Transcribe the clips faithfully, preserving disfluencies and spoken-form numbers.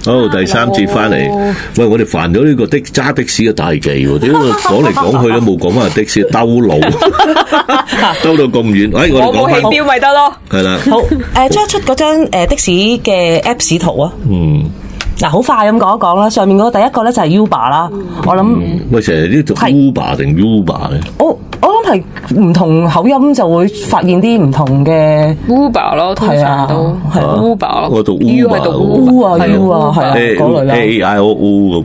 好，第三節翻嚟，喂，我哋煩咗呢個的揸的士嘅大忌喎，點解講嚟講去都冇講翻的士兜路，兜到咁遠，哎，我哋講翻起標咪得咯， 係啦。 好，誒，將出嗰張誒的士嘅 Apps 圖啊。 嗯。 嗱，好快咁講一講啦。上面嗰個第一個咧就係 Uber 啦，我諗。 喂，成日呢度 Uber 定 Uber 咧？ 我我諗係唔同口音就會發現啲唔同嘅 Uber 咯，通常都係 Uber 咯。 我讀 U 係讀 U 啊 U 啊，係啊嗰類啦。 A I O U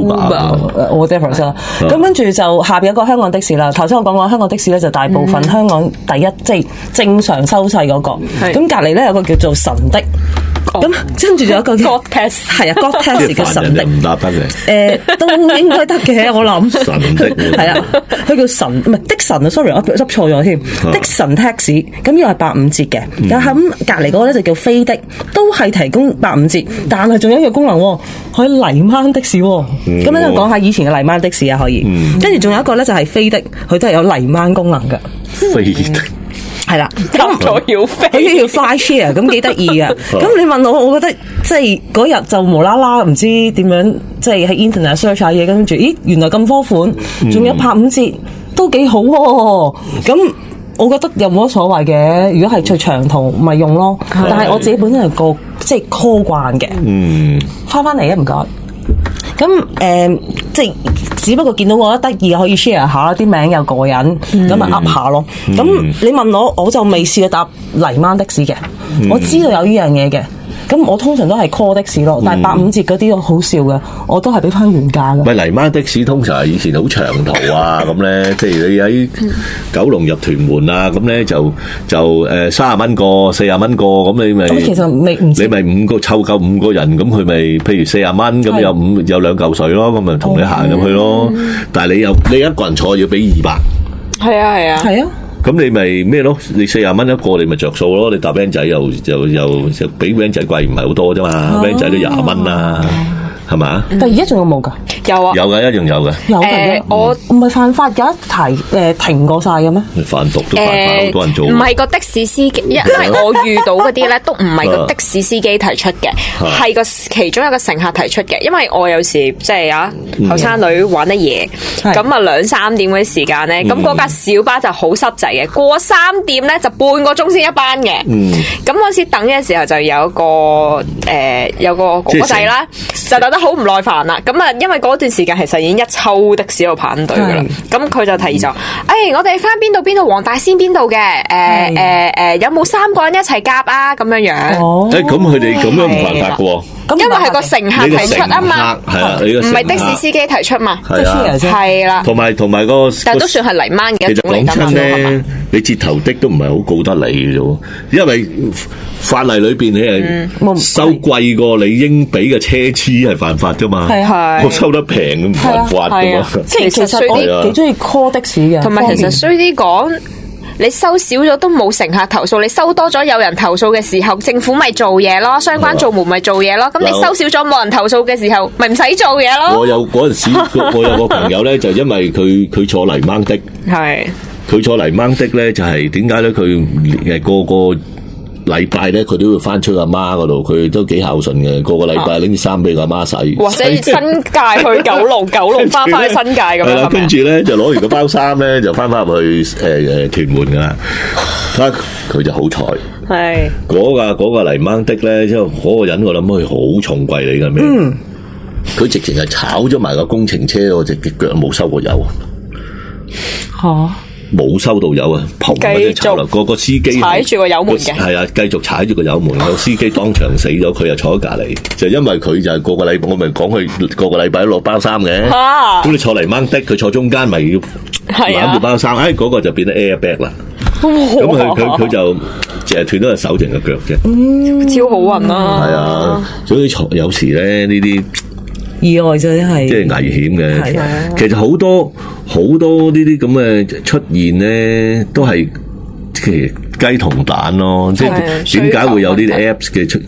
Uber， 我 difference 啦。咁跟住就下邊有個香港的士啦。頭先我講過香港的士咧，就大部分香港第一即係正常收費嗰個。咁隔離咧有個叫做神的。咁跟住仲有一個 God Test， 係啊 God Test 嘅神的唔答得嘅， 誒都應該得嘅，我諗神的係啊，佢叫神唔係的神啊 ，sorry 我執錯咗添，的神 taxi 咁呢個係八五折嘅，咁隔離嗰個咧就叫飛的，都係提供八五折，但係仲有一個功能，可以泥鯭的士，咁樣就講下以前嘅泥鯭的士啊，可以，跟住仲有一個咧就係飛的，佢都係有泥鯭功能嘅， 飛的。 係啦， 咁咗要飛， 佢叫 fly share， 咁幾得意啊！咁你問我，我覺得即係嗰日就無啦啦唔知點樣，即係喺 internet search 下嘢，跟住咦原來咁多款，仲有八五折，都幾好喎、啊！咁我覺得又冇乜所謂嘅，如果係最長途咪用咯。但係我自己本身係個即係 call 慣嘅，嗯，翻翻嚟啊，唔該。咁誒、呃，即係只不過見到我覺得得意，可以 share 下啲名又過癮，咁咪 up 下咯。咁、嗯、你問我，我就未試過搭泥鯭的士嘅，嗯、我知道有呢樣嘢嘅。咁我通常都係 call 的士咯，但係八五折嗰啲都好笑嘅，我都係俾翻原價嘅。 咪泥鯭的士通常係以前好長途啊，咁咧，即係你喺九龍入屯門啊，咁咧就就誒三十蚊個，四十蚊個，咁你咪咁其實未唔你咪五個湊夠五個人，咁佢咪譬如四十蚊，咁有五有兩嚿水咯，咁咪同你行入去咯。嗯、但係你又你一個人坐要俾二百， 係啊係啊， 係啊。 咁你咪咩咯？你四十蚊一個，你咪着數咯。你搭 van 仔又又又就比 van 仔貴，唔係好多啫嘛。van 仔都廿蚊啦，係嘛？ 但係而家仲有冇㗎？ 有啊， 有嘅，一樣有嘅。 有嘅，我唔係犯法有一題誒停過晒嘅咩？ 販毒都犯法，好多人做。 唔係個的士司機，因為我遇到嗰啲咧都唔係個的士司機提出嘅，係個其中一個乘客提出嘅。因為我有時即係啊後生女玩得夜，咁啊兩三點嗰啲時間咧，咁嗰架小巴就好濕滯嘅，過三點咧就半個鐘先一班嘅。咁嗰時等嘅時候就有一個誒有個哥哥仔啦，就等得好唔耐煩啦。咁啊因為嗰段時間其實已經一抽的士喺度排緊隊噶啦，咁佢就提議咗，誒、哎，我哋翻邊度邊度黃大仙邊度嘅，誒誒誒，有冇三個人一齊夾啊？咁樣樣。 哦，誒，咁佢哋咁樣唔犯法噶喎。 因為係個乘客提出啊嘛， 係啊，你個唔係的士司機提出嘛， 係啊， 係啦， 同埋同埋個， 但係都算係泥鯭嘅一種嚟㗎嘛， 咧，你截頭的都唔係好告得你嘅啫，因為法例裏邊你係收貴過你應俾嘅奢侈係犯法噶嘛，係係，我收得平咁唔犯法噶嘛， 即係其實我幾中意 call 的士嘅， 同埋其實衰啲講。你收少咗都冇乘客投訴，你收多咗有人投訴嘅時候，政府咪做嘢咯，相關部門咪做嘢咯。咁你收少咗冇人投訴嘅時候，咪唔使做嘢咯。 我有嗰陣時，我有個朋友咧，就因為佢佢坐泥鯭的，係佢坐泥鯭的咧，就係點解咧？佢誒個個禮拜咧，佢都要翻出阿媽嗰度，佢都幾孝順嘅。個個禮拜拎啲衫俾阿媽洗， 或者新界去九龍，九龍翻翻去新界咁樣。係啦， 跟住咧就攞完個包衫咧，就翻翻入去誒誒屯門噶啦。佢佢就好彩，係嗰架嗰個泥鯭的咧，即係嗰個人，我諗佢好重貴嚟噶咩？佢直情係炒咗埋個工程車，我隻腳冇收過油。吓！冇收到油啊！砰一聲炒啦，個個司機踩住個油門嘅， 係啊，繼續踩住個油門，個司機當場死咗，佢又坐喺隔籬，就因為佢就係個個禮拜，我咪講佢個個禮拜都落包衫嘅，咁你坐泥鯭的，佢坐中間咪要攬住包衫，哎，嗰個就變咗 airbag 啦，咁佢佢佢就淨係斷咗個手，淨係腳啫， 超好運啊！ 係啊，所以有時咧呢啲。 意外就係， 即係危險嘅。其實好多好多呢啲咁嘅出現咧，都係其實雞同蛋咯。即係點解會有呢啲 apps 嘅出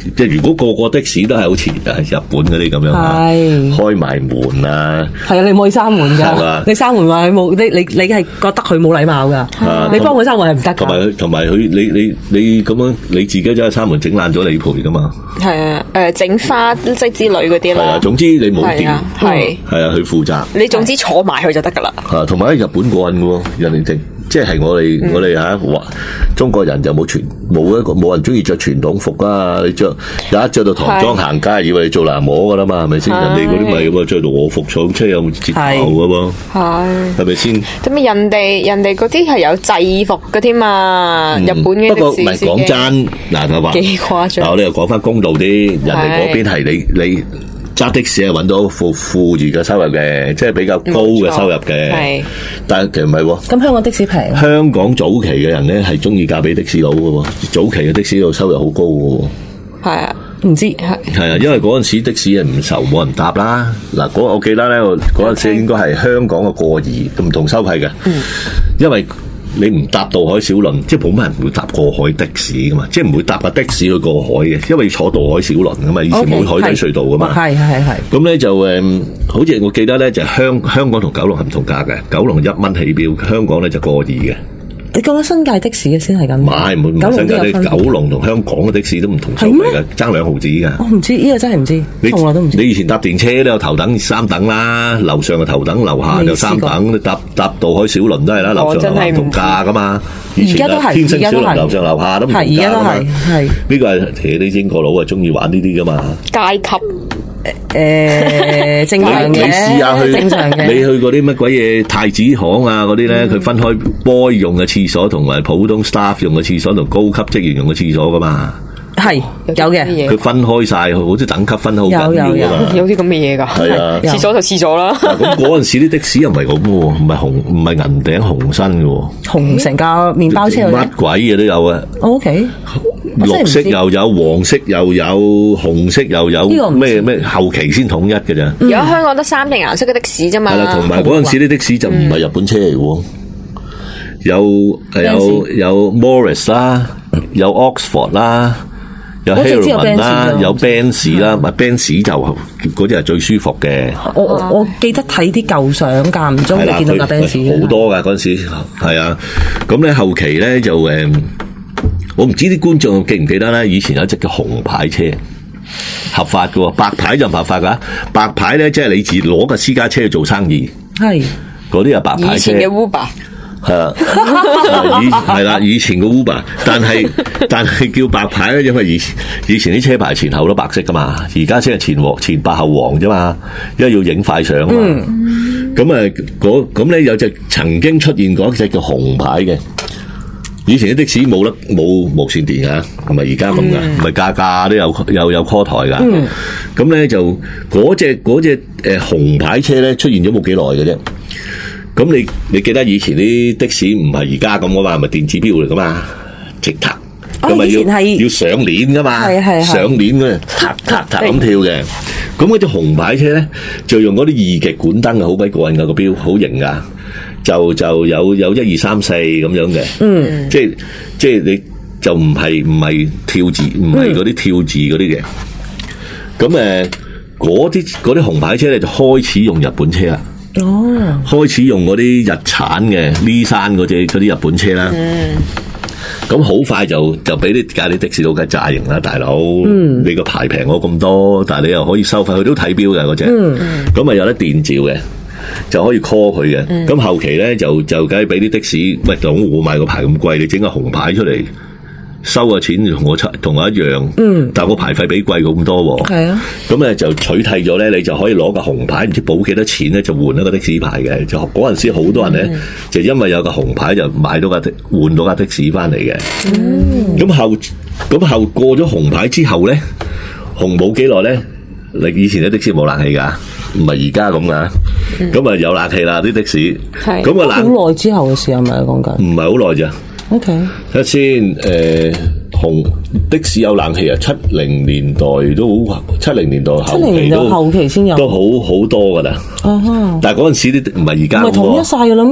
即係如果個個的士都係好似日本嗰啲咁樣啊，開埋門啊， 係啊，你唔可以閂門㗎，你閂門話佢冇，你你你係覺得佢冇禮貌㗎，你幫佢閂門係唔得㗎。 同埋佢同埋佢，你你你咁樣你自己走去閂門整爛咗你賠㗎嘛？係啊，誒整花即係之類嗰啲啦。係啊， 總之你冇掂， 係係啊，佢負責。 你總之坐埋去就得㗎啦。 啊，同埋喺日本過癮㗎喎，人哋整。即係我哋、嗯、我哋嚇話中國人就冇傳冇一個冇人中意着傳統服啊！你着有一着到唐裝行街，以為你做男模噶啦嘛，係咪先？人哋嗰啲咪咁啊，着到和服坐車有折頭噶噃，係係咪先？咁啊， 人哋人哋嗰啲係有制服噶添嘛，日本嘅。 不過唔係講真嗱，就話幾誇張。嗱，我哋又講翻公道啲，人哋嗰邊係你你。你揸的士係揾到富富裕嘅收入嘅，即係比較高嘅收入嘅。但係其實唔係喎。咁香港的士平？ 香港早期嘅人咧係中意嫁俾的士佬嘅喎，早期嘅的士佬收入好高嘅喎。 係啊，唔知係。 係啊，因為嗰陣時的士係唔愁，冇人搭啦。嗱，嗰我記得咧，嗰陣時應該係香港嘅過兒唔同收費嘅。嗯，因為。你唔搭渡海小輪，即係普通人唔會搭過海的士噶嘛，即係唔會搭架的士去過海嘅，因為要坐渡海小輪噶嘛，以前冇海底隧道噶嘛。 係係係。咁咧就誒，好似我記得咧，就香香港同九龍係唔同價嘅，九龍一蚊起標，香港咧就過二嘅。你講緊新界的士嘅先係咁， 唔係唔係新界啲九龍同香港嘅的士都唔同收費嘅，爭兩毫子嘅。 我唔知呢個真係唔知，從來都唔知。 你以前搭電車都有頭等三等啦，樓上嘅頭等，樓下就三等。你搭搭渡海小輪都係啦，樓上樓下唔同價噶嘛。 而家都係， 天星小輪樓上樓下都唔同價。 而家都係，係呢個係其實啲英國佬啊中意玩呢啲噶嘛。 階級。 誒，正常嘅， 你試下去， 正常嘅。 你去嗰啲乜鬼嘢太子行啊嗰啲咧，佢分開 boy 用嘅廁所同埋普通 staff 用嘅廁所同高級職員用嘅廁所噶嘛。 係有嘅， 佢分開晒，好似等級分好緊要噶嘛。 有啲咁嘅嘢噶。係啊，廁所就廁所啦。 咁嗰陣時啲的士又唔係咁嘅，唔係紅唔係銀頂紅身嘅。 紅成架麵包車乜鬼嘢都有啊。 O K。 綠色又有，黃色又有，紅色又有，咩咩後期先統一嘅咋？ 而家香港得三隻顏色嘅的士啫嘛。係啦， 同埋嗰陣時啲的士就唔係日本車嚟嘅，有有有 Morris 啦，有 Oxford 啦，有 Hillman 啦，有 Benz 啦，咪 Benz 就嗰啲係最舒服嘅。 我我記得睇啲舊相，間唔中你見到架 Benz 好多噶嗰陣時，係啊，咁咧後期咧就誒。我唔知啲觀眾記唔記得咧？以前有一隻叫紅牌車，合法嘅，白牌就唔合法噶。白牌咧，即係你自攞個私家車去做生意，係嗰啲係白牌車。以前嘅 Uber 係啊，以係啦，以前嘅 Uber，但係但係叫白牌咧，因為以前以前啲車牌前後都白色噶嘛，而家先係前黃前白後黃啫嘛，因為要影快相嘛。咁啊、嗯，嗰咁咧有隻曾經出現過一隻叫紅牌嘅。以前啲的士冇得冇無線電噶，唔係而家咁噶，唔係架架都有有有 call 台噶。咁咧、嗯、就嗰隻嗰隻誒紅牌車咧出現咗冇幾耐嘅啫。咁你你記得以前啲的士唔係而家咁噶嘛，係咪電子錶嚟噶嘛？直塔咁咪要要上鏈噶嘛？係係上鏈嘅，塔塔塔咁跳嘅。咁嗰隻紅牌車咧就用嗰啲二極管燈啊，好鬼過癮噶個錶，好型噶。就就有有一二三四咁樣嘅，嗯，即係即係你就唔係唔係跳字，唔係嗰啲跳字嗰啲嘅。咁誒，嗰啲嗰啲紅牌車咧就開始用日本車啦。哦，開始用嗰啲日產嘅呢山嗰隻嗰啲日本車啦。嗯，咁好快就就俾啲架啲的士佬嘅炸型啦，大佬。嗯，你個牌平我咁多，但係你又可以收費，佢都睇錶嘅嗰隻。嗯，咁啊有得電照嘅。就可以 call 佢嘅，咁、嗯、後期咧就就梗係俾啲的士，喂，咁我買個牌咁貴，你整個紅牌出嚟收個錢同我同我一樣，嗯，但係個牌費比貴咁多喎，係啊，咁咧就取締咗咧，你就可以攞個紅牌，唔知補幾多錢咧，就換一個的士牌嘅，就嗰陣時好多人咧、嗯、就因為有個紅牌就買到架的換到架的士翻嚟嘅，嗯，咁後咁後過咗紅牌之後咧，紅冇幾耐咧，你以前啲的士冇冷氣噶。唔係而家咁噶，咁啊、嗯、有冷氣啦啲的士，咁啊冷好耐之後嘅事係咪講緊？ 唔係好耐咋 ？OK，睇下先，誒、呃，紅的士有冷氣啊，七零年代都好，七零年代後期都後期先有， 都好好多噶啦。Uh huh. 但係嗰陣時啲唔係而家， 唔係統一晒噶啦咩？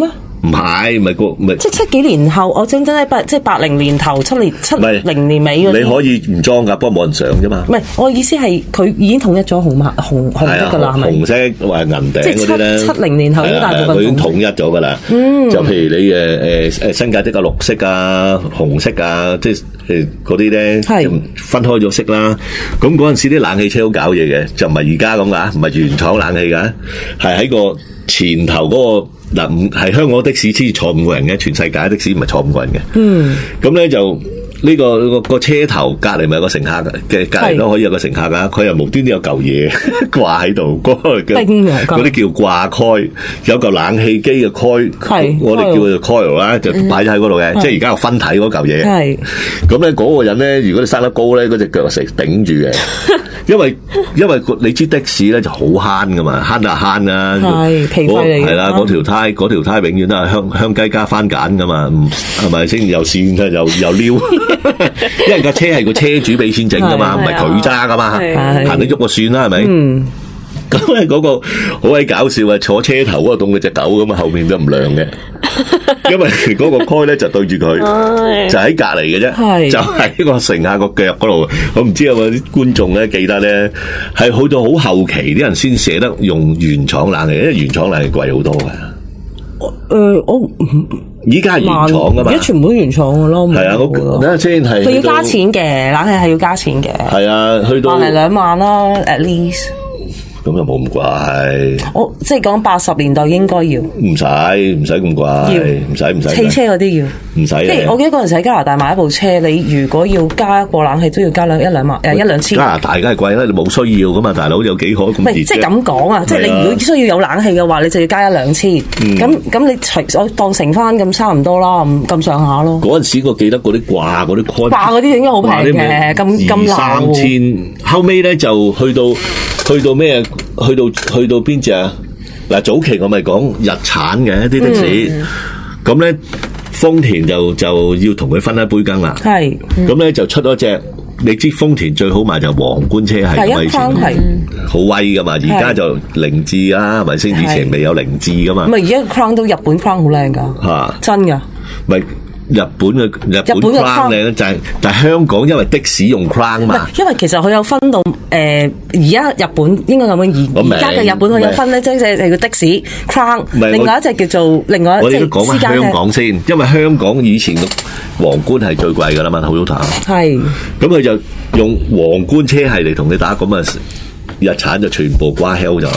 唔係，唔係個唔係。 即係七幾年後，我正真係八即係八零年頭七年七零年尾嗰啲。 你可以唔裝㗎，不過冇人上啫嘛。 唔係，我意思係佢已經統一咗紅碼紅紅色㗎啦，係咪？ 紅色或者銀頂嗰啲咧， 七七零年後已經大部分佢已經統一咗㗎啦。嗯，就譬如你誒誒誒新界的個綠色啊、紅色啊，即係誒嗰啲咧，係分開咗色啦。咁嗰陣時啲冷氣車好搞嘢嘅，就唔係而家咁㗎，唔係原廠冷氣㗎，係喺個前頭嗰個。嗱，唔係香港的士先坐五個人嘅，全世界的士唔係坐五個人嘅。嗯，咁咧就呢、這個個個車頭隔離咪有個乘客嘅，隔離都可以有個乘客噶。佢又無端端有嚿嘢掛喺度，嗰、那個叫嗰啲叫掛蓋，有嚿冷氣機嘅蓋，我哋叫佢做 coil 啦，就擺咗喺嗰度嘅。即係而家有分體嗰嚿嘢。係咁咧，嗰個人咧，如果你生得高咧，嗰隻腳成頂住嘅。因為因為你知的士咧就好慳噶嘛，慳就慳啦，係皮費嚟嘅，係啦，嗰條胎嗰條胎永遠都係香香雞加番梘噶嘛，係咪先？又線嘅又又撩，因為架車係個車主俾錢整噶嘛，唔係佢揸噶嘛，行得喐就算啦，係咪？嗯，咁咧嗰個好鬼搞笑啊！坐車頭嗰度當佢隻狗咁啊，後面都唔亮嘅。因為嗰個開咧就對住佢，就喺隔籬嘅啫，就喺個乘客個腳嗰度。我唔知有冇啲觀眾咧記得咧，係去到好後期啲人先捨得用原廠冷氣，因為原廠冷氣貴好多嘅。 誒，我依家係原廠噶嘛， 而家全部都原廠噶咯。係啊，我等下先係。 佢要加錢嘅，冷氣係要加錢嘅。 係啊，去到萬零兩萬啦 ，at least。 咁又冇咁貴， 我即係講八十年代應該要，唔使唔使咁貴，要唔使唔使， 汽車嗰啲要， 唔使。 即係我記得嗰陣時喺加拿大買一部車，你如果要加一個冷氣都要加兩一兩萬誒一兩千。加拿大梗係貴啦，你冇需要噶嘛，大佬有幾可咁熱啫？ 即係咁講啊，即係你如果需要有冷氣嘅話，你就要加一兩千。咁咁你除我當乘翻咁差唔多啦，咁上下咯。 嗰陣時我記得嗰啲掛嗰啲蓋， 掛嗰啲應該好平嘅，咁咁難。 三千，後尾咧就去到去到咩？去到去到邊隻啊？嗱，早期我咪講日產嘅啲的士，咁咧豐田就就要同佢分一杯羹啦。係，咁咧就出咗隻，你知豐田最好賣就皇冠車系，係以前好威噶嘛，而家就凌志啊，係咪先？以前未有凌志噶嘛。 咪而家 Crown 都日本 Crown 好靚噶，吓真噶。 咪日本嘅日本 Crown 靚就係，但係香港因為的士用 Crown 嘛， 因為其實佢有分到誒，而家日本應該咁樣，而而家嘅日本佢有分咧，即係係個的士 Crown，另外一隻叫做另外一隻。我哋都講翻香港先，因為香港以前嘅皇冠係最貴噶啦嘛，Toyota。係，咁佢就用皇冠車系嚟同你打，咁啊日產就全部瓜 hell 咗啦。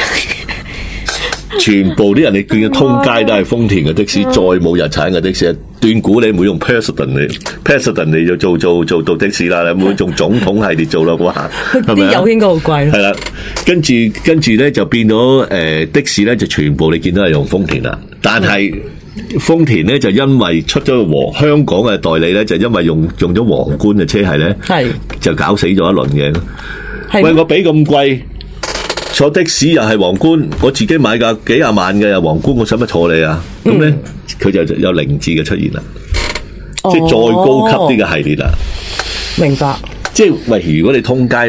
全部啲人你見嘅通街都係豐田嘅的士，再冇日產嘅的士。斷估你唔會用 President 嚟 President 嚟就做做做到的士啦，你唔會用總統系列做啦啩？係咪啊？啲油應該好貴。係啦，跟住跟住咧就變咗誒、呃、的士咧就全部你見到係用豐田啦，但係豐田咧就因為出咗個皇香港嘅代理咧，就因為用用咗皇冠嘅車系咧，係就搞死咗一輪嘅。喂，我俾咁貴。坐的士又係皇冠，我自己買架幾廿萬嘅又皇冠，我使乜坐你啊？咁咧佢就有凌志嘅出現啦，哦、即係再高級啲嘅系列啦。明白。即係喂，如果你通街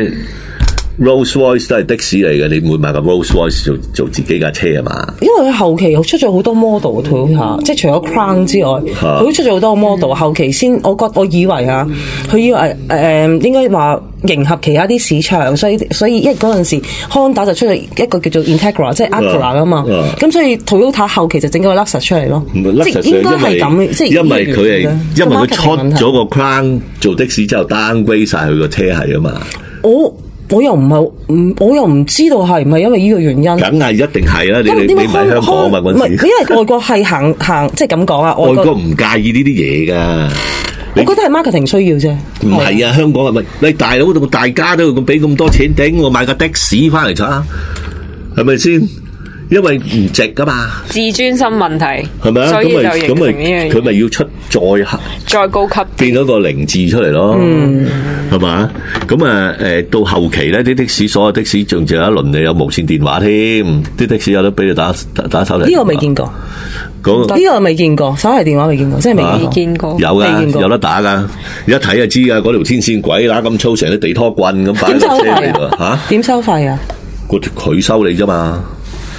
Rolls Royce 都係的士嚟嘅，你唔會買個 Rolls Royce 做做自己架車啊嘛？因為佢後期出咗好多 model 嘅，吓、嗯，即係除咗 Crown 之外，佢、啊、都出咗好多 model。後期先，我覺我以為啊，佢要誒誒、呃，應該話迎合其他啲市場，所以所以因為嗰陣時 Honda 就出咗一個叫做 Integra， 即係 Acura 啊嘛。咁、啊、所以 Toyota 後期就整咗個 Lexus 出嚟咯。即係應該係咁，即係因為佢係因為佢出咗個 Crown 做的士之後 downgrade 晒佢個車系啊嘛。我我又唔係，唔我又唔知道係唔係因為呢個原因。梗係一定係啦，你你你唔係香港啊嘛嗰陣時。唔係，因為外國係行行，即係咁講啊。外國唔介意呢啲嘢噶。我覺得係 marketing 需要啫。唔係啊，香港係咪？你大佬度大家都咁俾咁多錢頂，我買架的士翻嚟揸，係咪先？因為唔值噶嘛，自尊心問題係咪啊？所以就咁咪佢咪要出再再高級，變咗個零字出嚟咯，係嘛？咁啊誒，到後期咧，啲的士所有的士仲有一輪你有無線電話添，啲的士有得俾你打打打手提。呢個未見過，呢個未見過，手提電話未見過，即係未見過。有噶，有得打噶，一睇就知噶，嗰條天線鬼乸咁粗，成啲地拖棍咁擺喺車嚟度吓。點收費啊？佢收你啫嘛。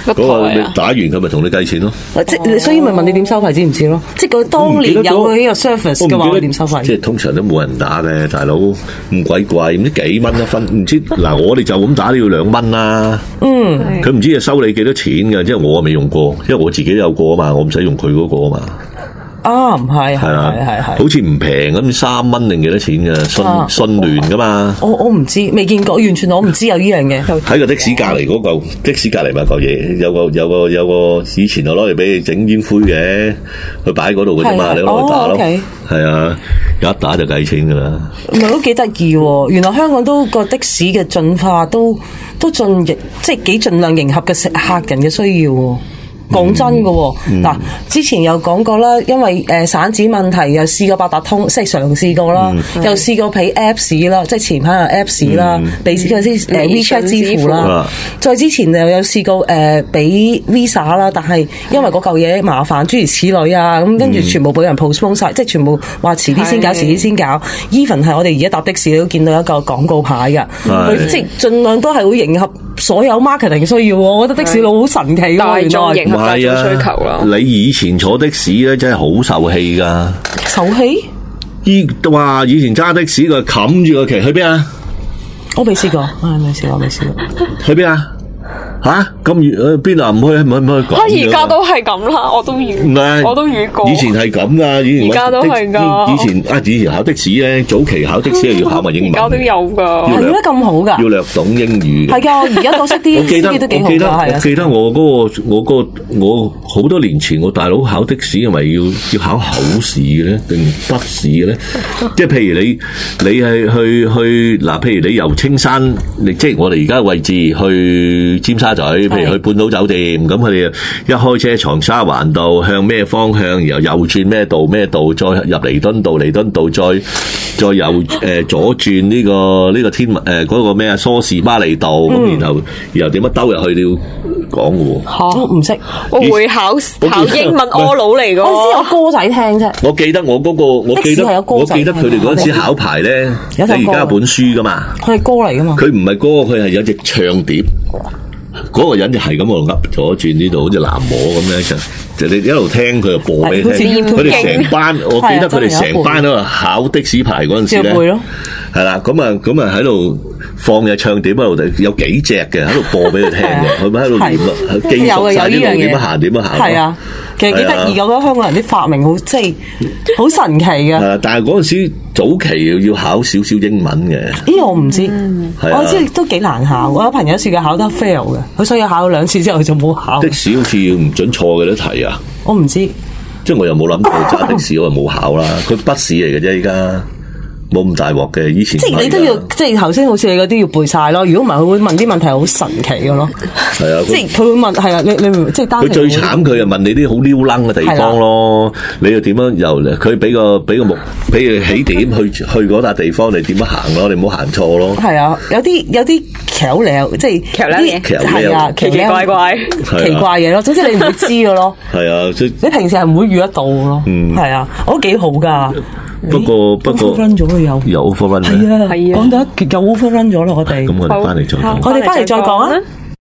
嗰個你打完佢咪同你計錢咯。 即係所以咪問你點收費，知唔知咯？即係佢當年有佢呢個 service 嘅話，佢點收費？ 即係通常都冇人打嘅，大佬咁鬼貴，唔知幾蚊一分，唔知嗱我哋就咁打都要兩蚊啦。嗯，佢唔知係收你幾多錢嘅，即係我未用過，因為我自己都有過啊嘛，我唔使用佢嗰個啊嘛。 啊，唔係，係係係係， 好似唔平咁，三蚊定幾多錢嘅？信信聯噶嘛？ 我我唔知，未見過，完全我唔知有呢樣嘢。 喺個的士隔籬嗰嚿的士隔籬咪嚿嘢，有個有個有個以前就攞嚟俾你整煙灰嘅，佢擺喺嗰度嘅啫嘛，你攞去打咯。係啊，有一打就計錢噶啦。 唔係都幾得意喎！原來香港都個的士嘅進化都都盡即係幾盡量迎合嘅客人嘅需要。講真嘅喎，嗱、嗯，之前又講過啦，因為誒散紙問題，又試過八達通，即係嘗試過啦，嗯、又試過俾 Apps 啦，即係前排有 Apps 啦，俾嗰啲誒 WeChat 支付啦，再之前又有試過誒俾 Visa 啦，但係因為嗰嚿嘢麻煩，諸如此類啊，咁跟住全部俾人 postpone 晒，即係全部話遲啲先搞，遲啲先搞。Even 係我哋而家搭的士，你都見到一個廣告牌㗎，佢即係盡量都係會迎合所有 marketing 嘅需要。我覺得的士佬好神奇㗎，原來。 係啊！你以前坐的士咧，真係好受氣噶。 受氣？ 依哇！以前揸的士佢冚住個旗，去邊啊？ 我未試過，我未試過，未試過。 去邊啊？吓咁遠邊度唔去？唔去唔去講？ 而家都係咁啦，我都遇，唔係我都遇過。 以前係咁噶，以前而家都係噶。 以前啊，以前考的士咧，早期考的士係要考埋英文。 而家都有噶， 係點解咁好噶？ 要略懂英語。 係噶，而家都識啲， 我記得， 都幾好。 我記得，我記得我嗰個，我個，我好多年前我大佬考的士係咪要要考口試嘅咧，定筆試嘅咧？即係譬如你，你係去去嗱，譬如你由青山，你即係我哋而家嘅位置去尖沙咀，譬如去半島酒店，咁佢哋一開車長沙灣道向咩方向，然後右轉咩道咩道，再入彌敦道，彌敦道再再右誒、呃、左轉呢、這個呢、這個天誒嗰、呃那個咩啊梳士巴利道，咁、嗯、然後然後點樣兜入去你要講嘅喎？ 嚇唔識， 我會考考英文柯佬嚟嘅， 我先有歌仔聽啫。 我記得我嗰、那個，我記得我記得佢哋嗰陣時考牌咧，你而家有本書噶嘛？ 佢係歌嚟噶嘛？ 佢唔係歌，佢係有隻唱碟。嗰個人就係咁喺度噏左轉呢度，好似喃嘸咁樣就就你一路聽佢就播俾你聽。佢哋成班，我記得佢哋成班喺度考的士牌嗰陣時咧，係啦，咁啊咁啊喺度放嘅唱碟喺度，有幾隻嘅喺度播俾佢聽嘅，佢咪喺度念咯，記熟晒啲路點樣行點樣行。 係啊，其實幾得意，我覺得香港人啲發明好即係好神奇嘅。 係啊，但係嗰陣時早期要考少少英文嘅。 咦，我唔知，我知都幾難考。我有朋友試過考得 fail 嘅，佢所以考咗兩次之後就冇考。 的士好似唔準錯嘅都題啊！ 我唔知， 即係我又冇諗過揸的士，我又冇考啦。佢筆試嚟嘅啫，依家冇咁大鑊嘅。以前即係你都要，即係頭先好似你嗰啲要背晒咯。如果唔係，佢會問啲問題好神奇嘅咯。係啊，即係佢會問係啊，你你即係單。佢最慘，佢又問你啲好撩楞嘅地方咯。你又點樣由佢俾個俾個目，俾佢起點去去嗰笪地方，你點樣行咯？你唔好行錯咯。係啊， 有啲有啲巧料，即係巧料嘢， 係啊，奇奇怪怪奇怪嘢咯。總之你唔會知嘅咯。係啊，你平時係唔會遇得到嘅咯。嗯，係啊，我都幾好噶。 不過不過 overrun 咗有有 overrun 係啊，係啊，講到有 overrun 咗咯，我哋咁我哋翻嚟再講， 我哋翻嚟再講啊。